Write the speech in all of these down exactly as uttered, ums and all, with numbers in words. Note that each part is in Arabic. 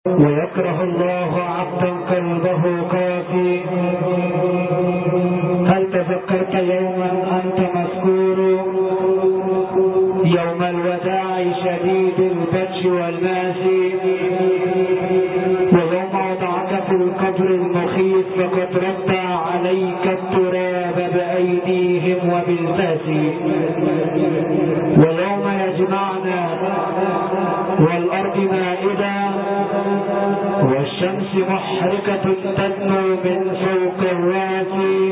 ويكره الله عبدا قلبه قاسي. هل تذكرت يوما أنت مذكور، يوم الوداع شديد البطش والماسي، ويوم وضعك في القبر المخيف فقد رد عليك التراب بأيديهم وبالفاس، ويوم يجمعنا والأرض مائدة والشمس محرقة تدنو من فوق الراس.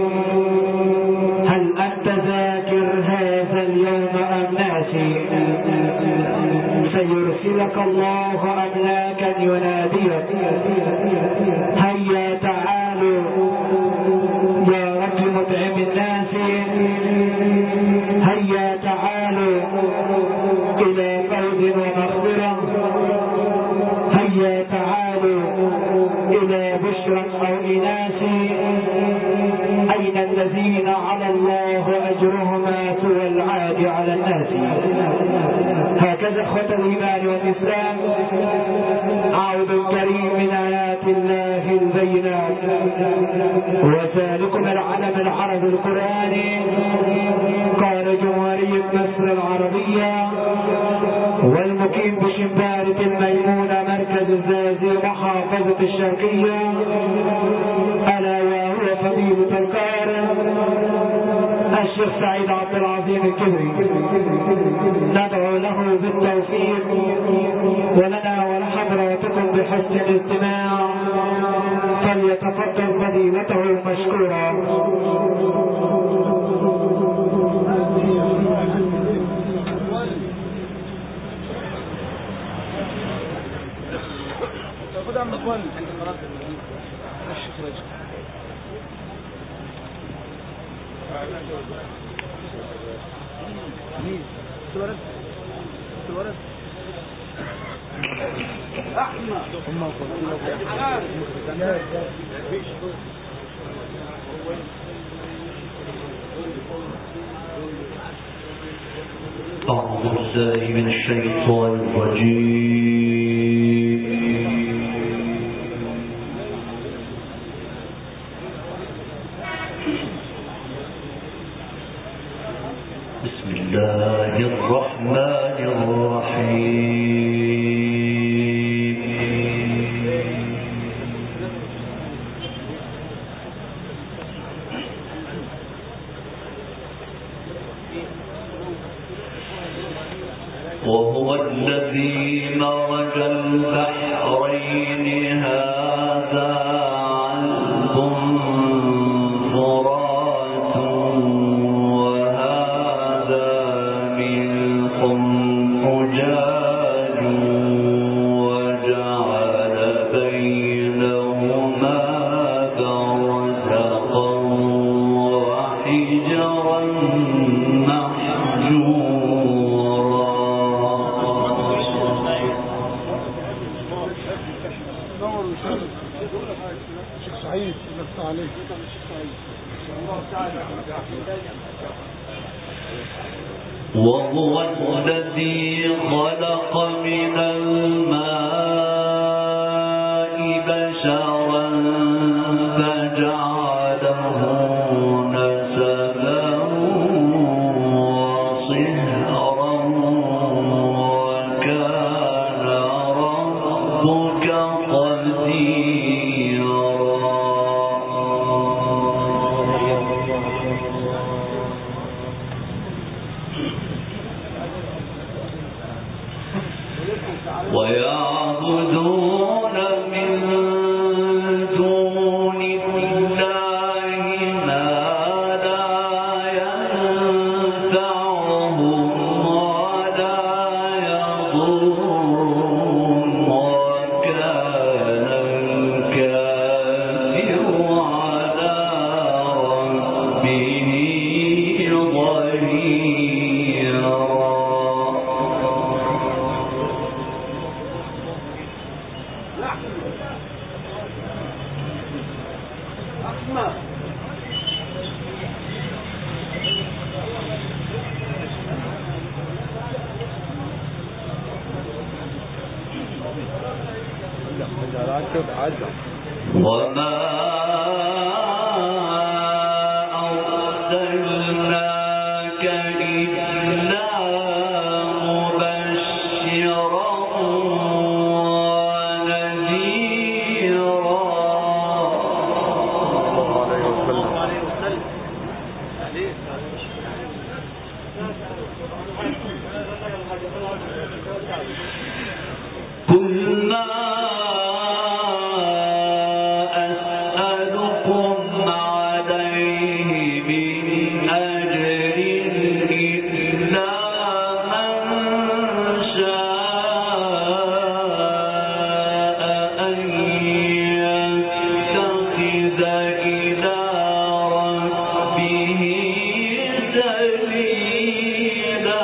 هل أنت ذاكر هذا اليوم أم ناسي؟ سيرسلك الله أملاكا يناديك هيا تعالوا يا رب مطعم الناس، هيا تعالوا إلى فوز ومغفرة، هيا تعالوا إلى بشرى أو إناس. أين الذين على الله أجرهما سوى العاد على الناس؟ هكذا اخوة الإيمان والإسلام عود كريم من آيات الله البينات، وذلكم العلم العربي القرآني. قال جمهورية مصر العربية والمقيم بشمبارة الميمونة مركز الزازي محافظة الشرقية، ألا وهو فضيلة القارئ الشيخ سعيد عبد العظيم الكبري. ندعو له بالتوفيق ولنا ولحضراتكم بحسن الاستماع، فليتفضل فضيلته مشكورا. أعوذ بالله من الشيطان الرجيم. بسم الله الرحمن الرحيم. وهو الذي مرج البحرين هذا عذب فرات وهذا ملح أجاج وجعل بينهما برزخا وحجرا محجورا. وهو الذي خلق من الماء بشرا فجعله نسبا وصهرا وكان ربك قديرا. ويعبدون من دون الله ما لا ينفعهم ولا يضرهم وكان الكافر على ربه ظهيرا. وما أرسلناك إلا مبشرا ونذيرا. قل ما أسألكم عليه من أجر إلا من شاء أن يتخذ إلى ربه سبيلا.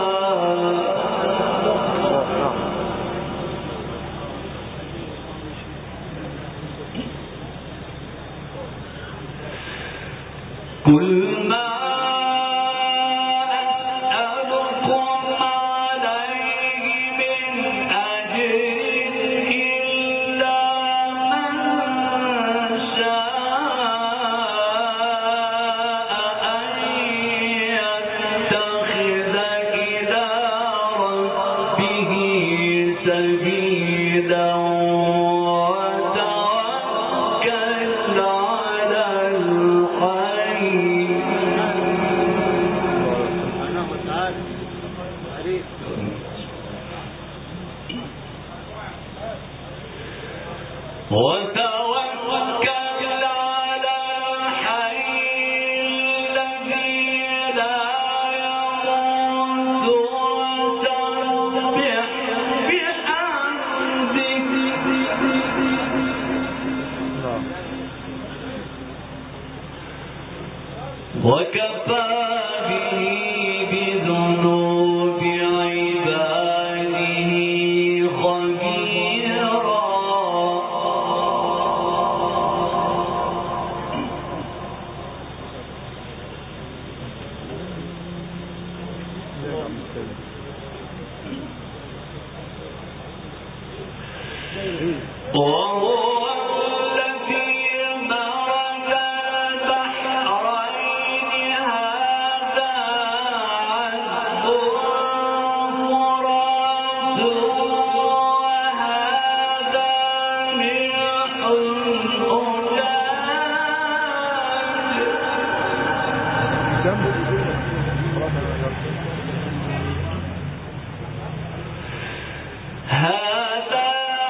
قل ما أسألكم عليه من أجر إلا من شاء أن يتخذ إلى ربه سبيلا وتوكل على الحي. وتوكل على الحي الذي لا يموت وسبح بحمده وكفى به بذنوب عباده خبيرا. وهو الذي مرج البحرين هذا عذب فرات وهذا ملح أجاج. هذا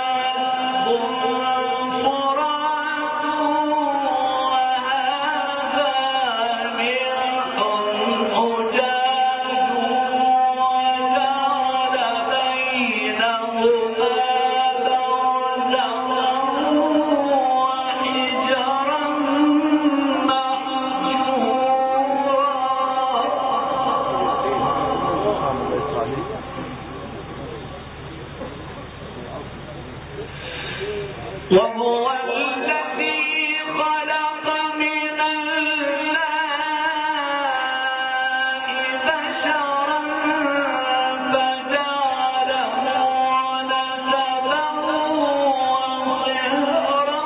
وهو الذي خلق من الماء بشرا فجعله نسبا وصهرا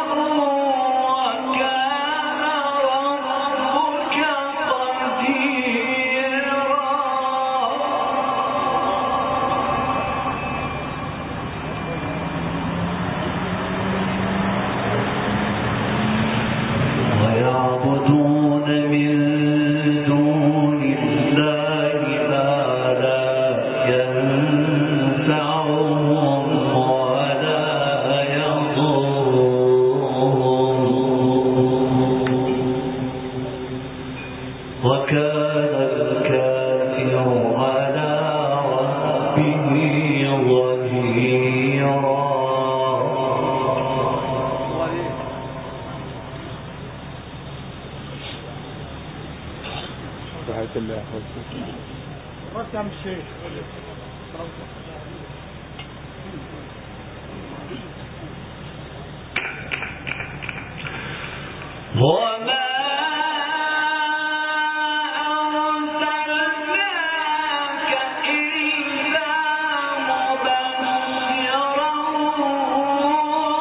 وكان ربك قديرا. ويعبدون من دون الله ما لا ينفعهم ولا يضرهم وكان الكافر على ربه ظهيرا. رقم الشيخ وما أرسلناك إلا مبشرا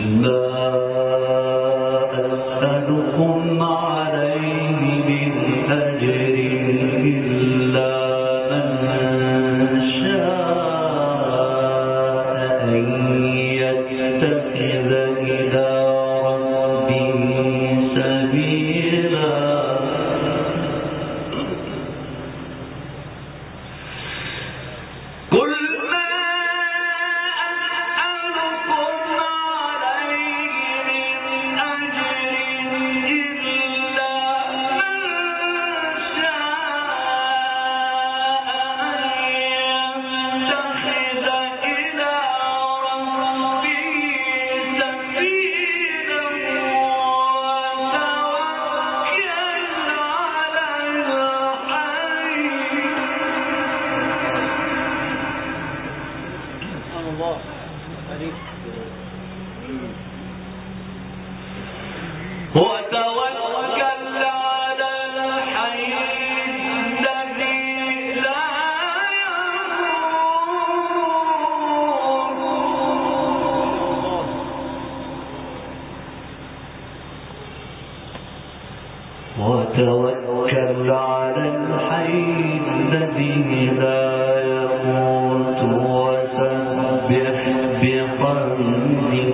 وتوكل على الحي الذي لا يموت وسبح بحمده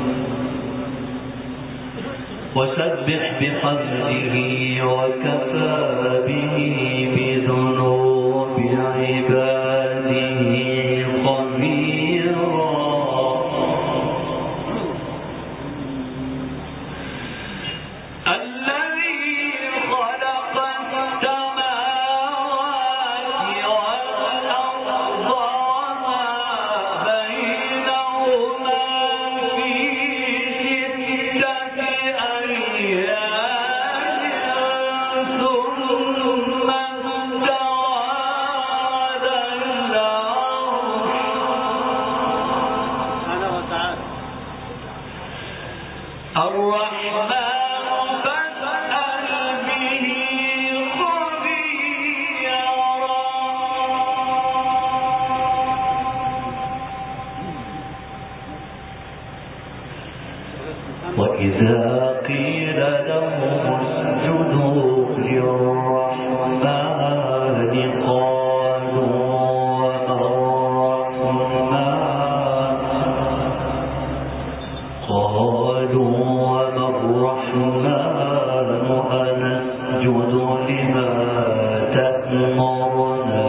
وسبح بحمده وكفى به بذنوب عباده خبيرا. وإذا قيل لهم اسجدوا للرحمن قالوا وما الرحمن قالوا وما الرحمن أنسجد لما تأمرنا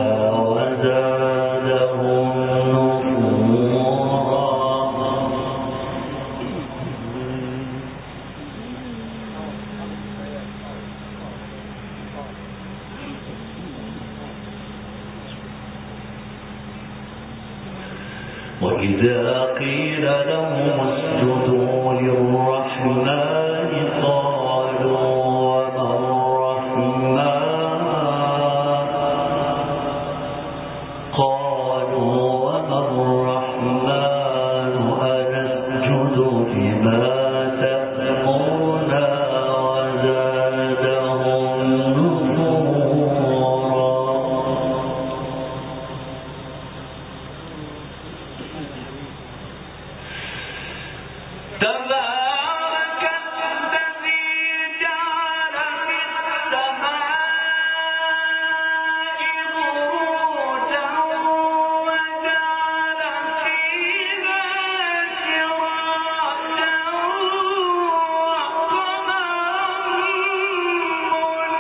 وزادهم نفورا. وإذا قيل لهم اسجدوا للرحمن قالوا وما الرحمن قالوا وما الرحمن أنسجد لما تأمرنا وزادهم نفورا. تبارك الذي جعل في السماء بروجا وجعل فيها سراجا وقمرا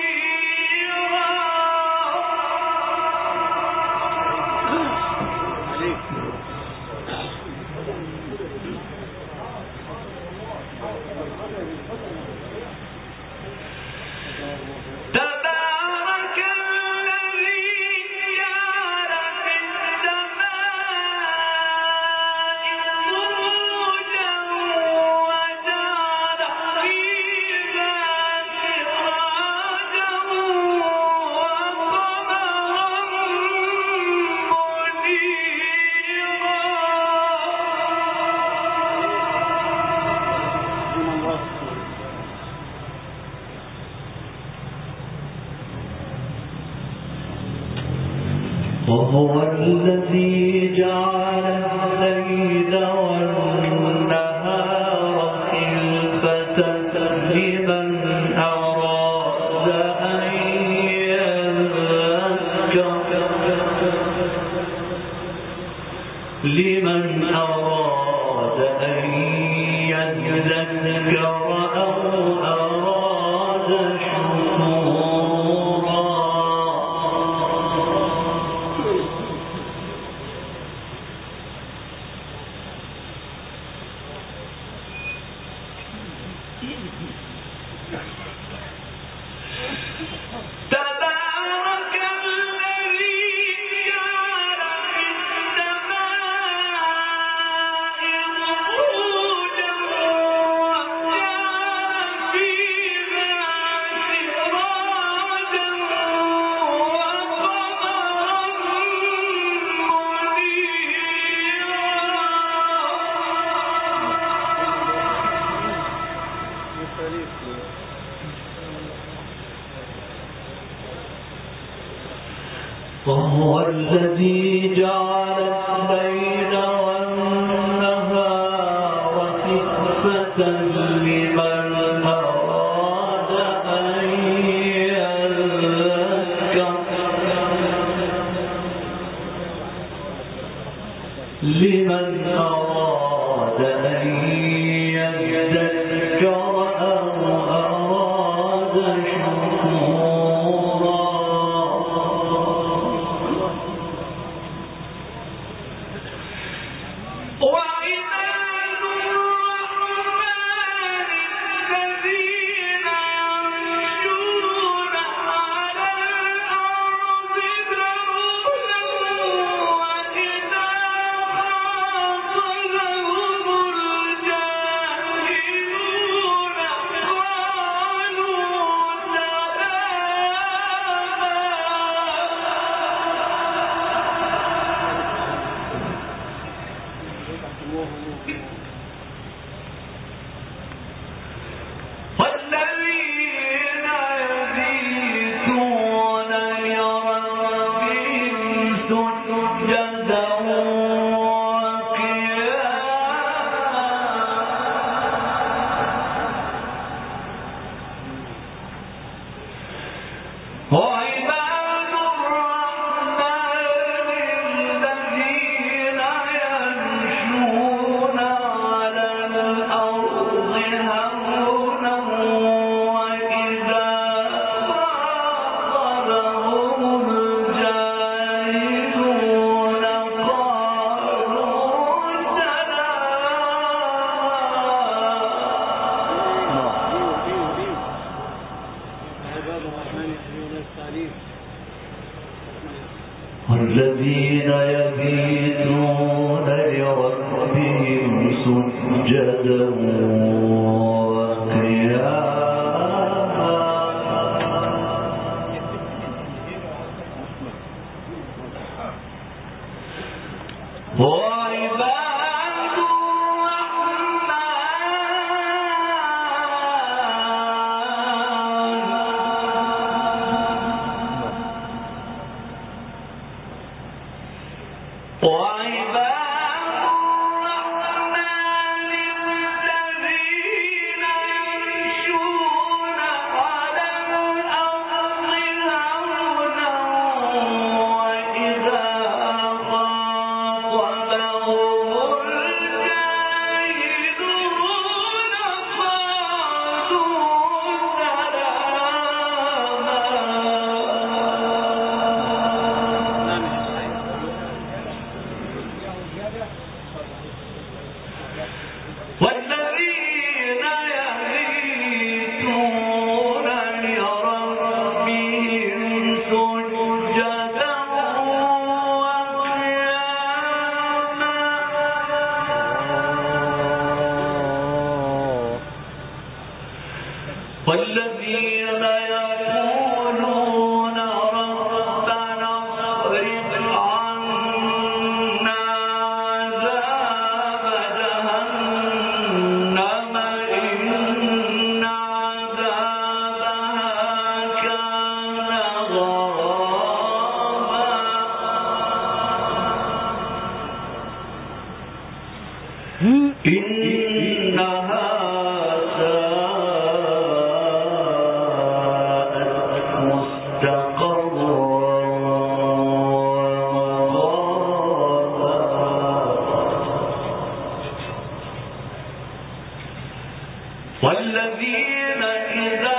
تبارك الذي جعل في السماء بروجا وجعل فيها سراجا وقمرا منيرا. وهو الذي جعل الليل والنهار وهو الذي جعل الليل والنهار خلفة لمن أراد أن يذكر لمن أراد أن يذكر أو أراد شكورا وعباد الرحمن الذين يمشون على الأرض هونا وإذا خاطبهم الجاهلون والذين يبيتون لربهم سجدا وقياما وعباد الرحمن الذين يمشون على الأرض هونا وإذا خاطبهم الجاهلون قالوا والذين يبيتون لربهم سجدا وقياما وعباد الرحمن وعباد الرحمن الذين يمشون على الأرض هونا وإذا خاطبهم الجاهلون والذين يبيتون لربهم سجدا وقياما والذين يقولون ربنا اصرف عنا عذاب جهنم إن عذابها كان غراما إنها ساءت مستقرا ومقاما والذين إذا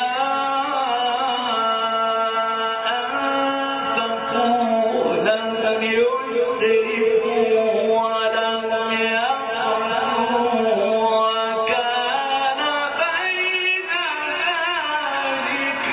أنفقوا لم يسرفوا ولم يقتروا وكان بين ذلك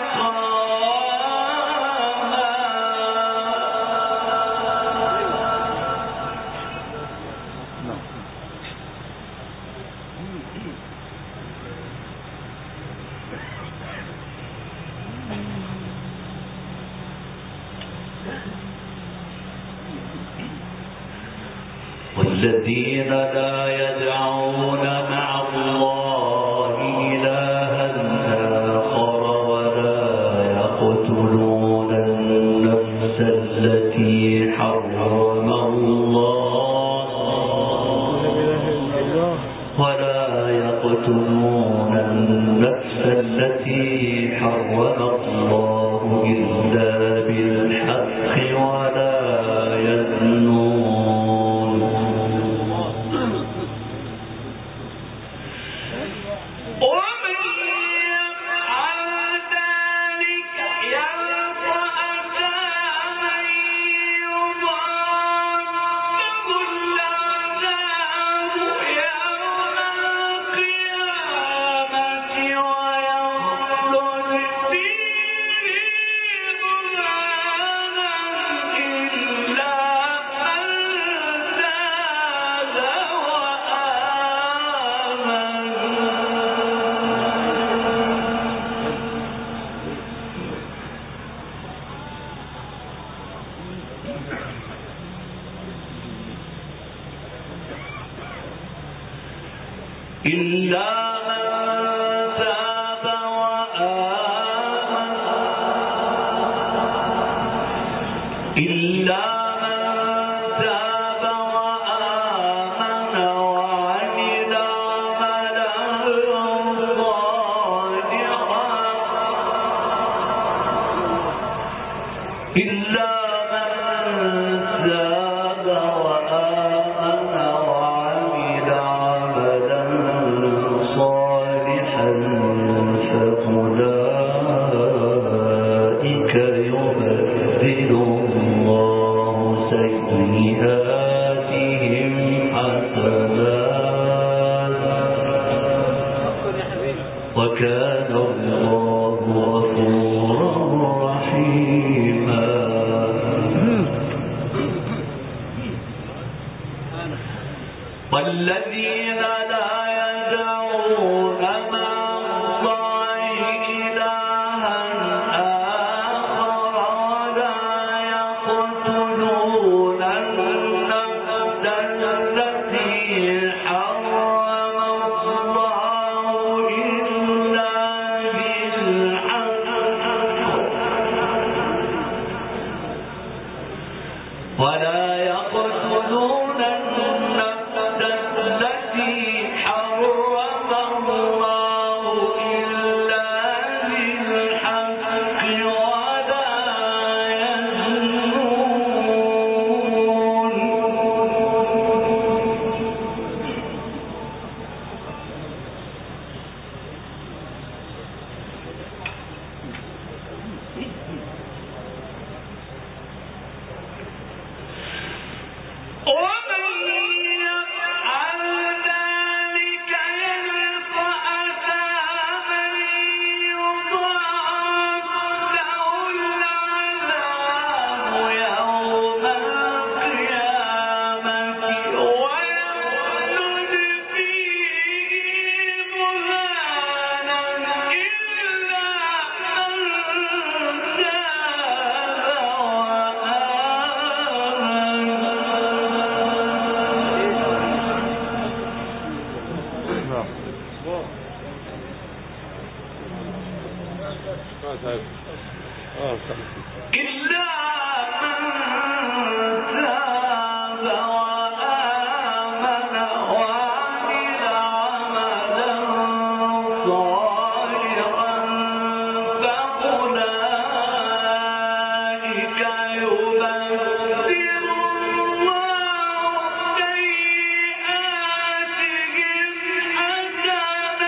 والذين لا يدعون مع الله إلها آخر ولا يقتلون النفس التي التي حرم الله إلا بالحق ولا يزنون ومن يفعل ذلك يلقى أثاما يضاعف له العذاب يوم القيامة ويخلد فيه مهانا إلا من تاب وآمن إلا من تاب وآمن إلا من تاب وآمن وعمل عملا صالحا إلا من تاب وآمن وعمل عملا صالحا فأولئك يبدل الله سيئاتهم حسنات وكان الله غفورا رحيما والذين لا يدعون مع الله إلها آخر ولا يقتلون النفس التي حرم الله إلا بالحق ولا يقتلون النفس التي حرم الله إلا بالحق ولا يزنون ومن يفعل ذلك يلقى أثاما يضاعف له العذاب يوم القيامة ويخلد فيه مهانا إلا من تاب إلا من تاب وآمن وعمل عملا صالحا فأولئك يبدل الله سيئاتهم حسنات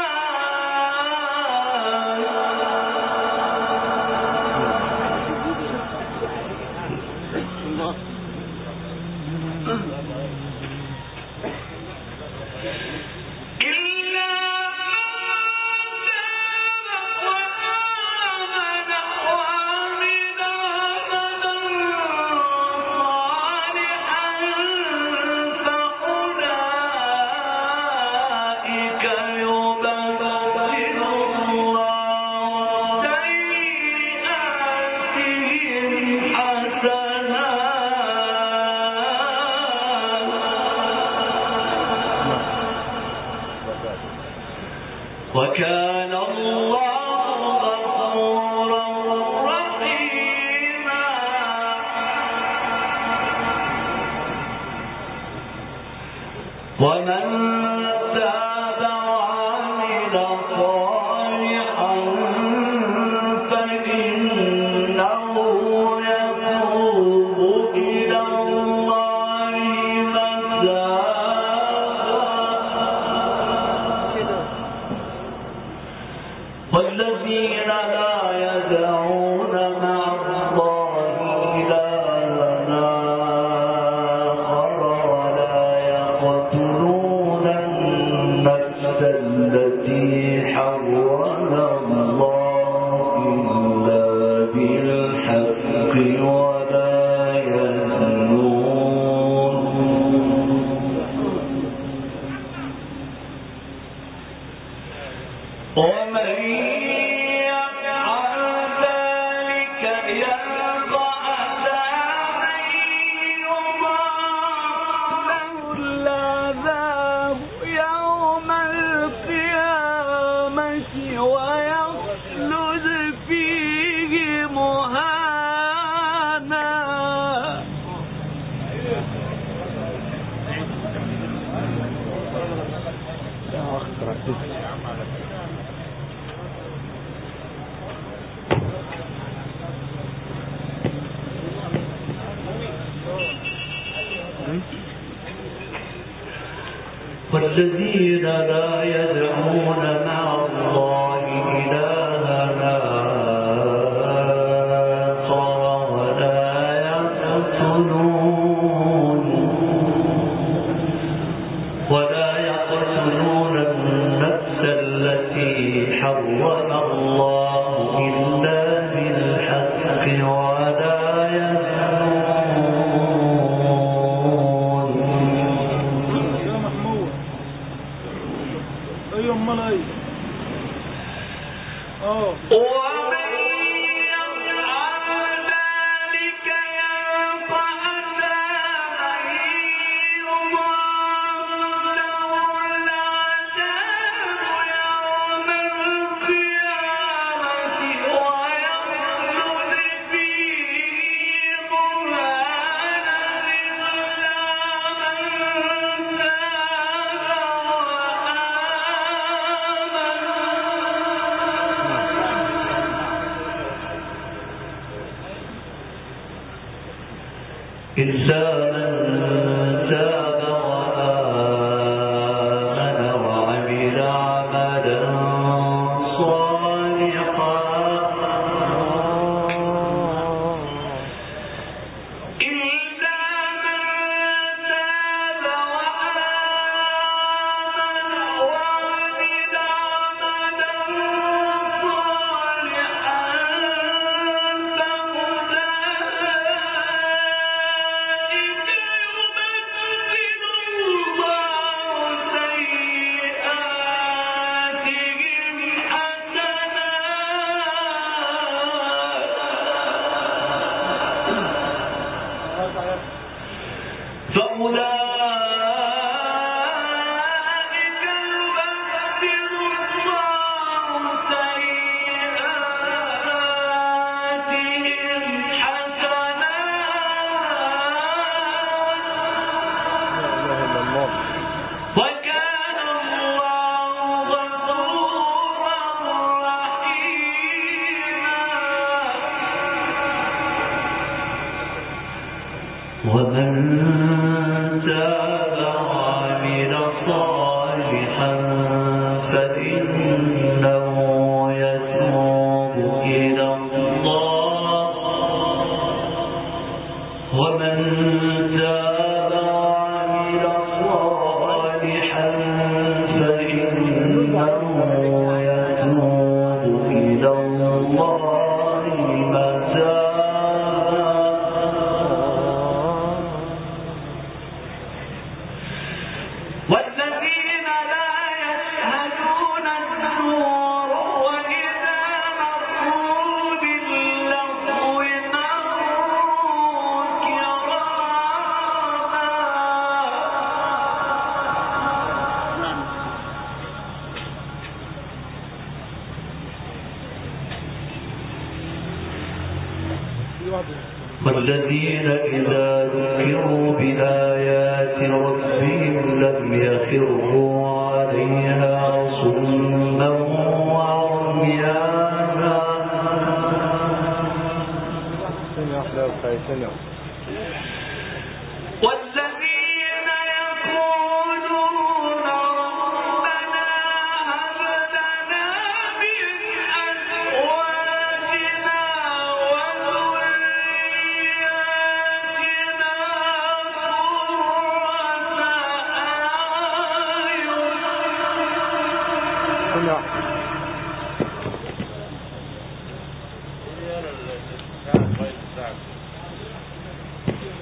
وكان الله غفورا رحيما. ومن تاب وعمل صالحا والذين لا يدعون مع الله إلها آخر ولا يقتلون النفس التي حرم الله إلا بالحق ولا يزنون ومن يفعل ذلك يلقى عذابا يضاعف له العذاب يوم القيامة ويخلد فيه مهانا. والذين لا يدعون مع الله إلها آخر ولا يقتلون ولا يقتلون النفس التي حرم الله إلا بالحق ولا يزنون. ومن يفعل ذلك يلقى عذابا يضاعف له العذاب يوم القيامة ويخلد فيه مهانا إلا من تاب وآمن وعمل عملا صالحا إلا من تاب وآمن وعمل عملا صالحا فأولئك يبدل الله سيئاتهم حسنات وكان الله غفورا رحيما. ومن تاب وعمل صالحا فإنه يتوب إلى الله ومن تاب وعمل صالحا فإنه يتوب إلى الله متابا. والذين لا يشهدون الزور وإذا مروا باللغو مروا كراما. والذين إذا ذكروا بآيات ربهم لم يخروا عليها صما وعميانا. والذين يقولون ربنا هب لنا من أزواجنا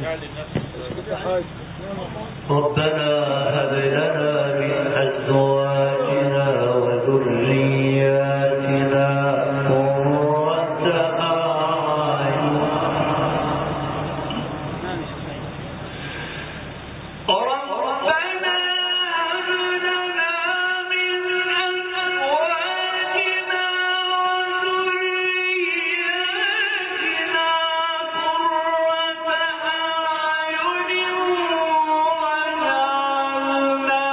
ربنا هب لنا من أزواجنا وذرياتنا قرة أعين ربنا هب لنا من أزواجنا وذرياتنا قرة أعين وجعلنا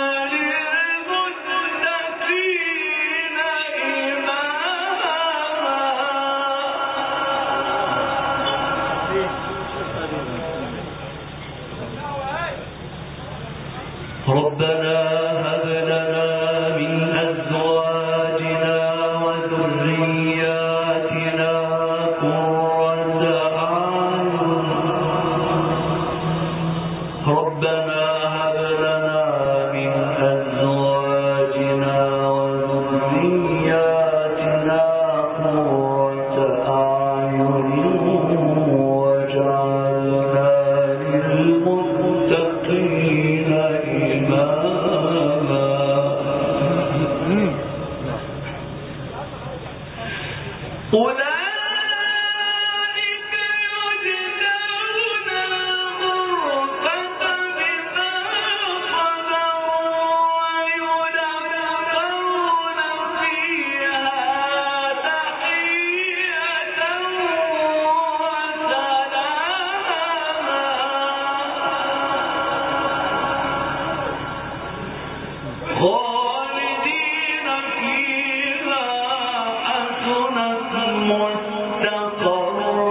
للمتقين إماما ربنا هب لنا من أزواجنا وذرياتنا قرة أعين ربنا هب لنا من أزواجنا وذرياتنا قرة أعين وجعلنا للمتقين إماما أولئك يجزون الغرفة بما صبروا ويلقون فيها تحية وسلاما خالدين فيها حسنت مستقرا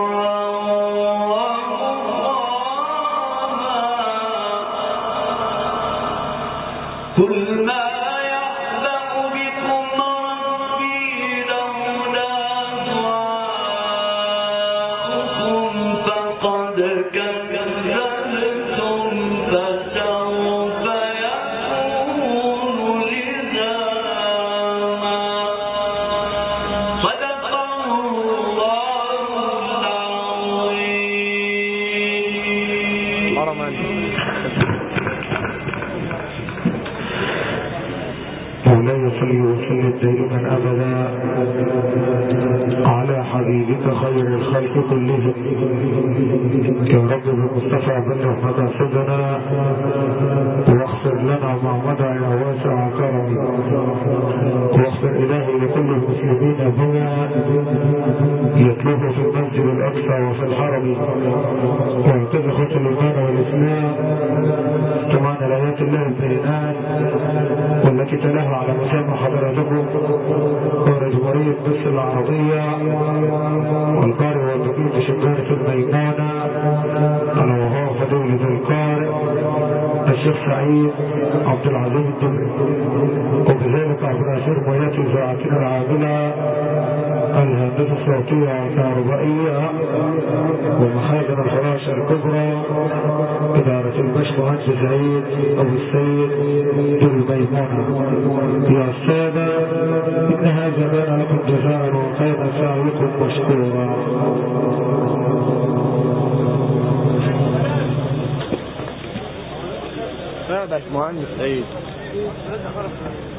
ومقاما قل ما يعبأ بكم ربي لولا دعاؤكم فقد كذبتم فسوف يكون لزاما صدق الله العظيم. مولاي صل وسلم دائما ابدا على حبيبك خير الخلق كلهم يا رب بالمصطفى بلغ مقاصدنا واغفر لنا ما مضى يا واسع كرمك واغفر الهي لكل المسلمين بنا يتلوه في المسجد الاقصى وفي الحرم ويعتز خط الايمان والاسلام طبعا الايات الله البينات والتي تلاها على مسامع حضراتكم ورجمهورية مصر العربية والقارئ والدقيق شجارة الميمونة على وهو فضيلة القارئ الشيخ سعيد عبد العزيز الدبري وبذلك عبر أسير مياتي ساعتنا العاملة الهندسة الصوتية والكهربائية ومخازن الفراشة الكبرى إدارة الباشمهندس سعيد أبو السيد الميمونة. يا السادة إن هذا كان لكم جزاء وكان سعيكم مشكورا. يا باشمهندس سعيد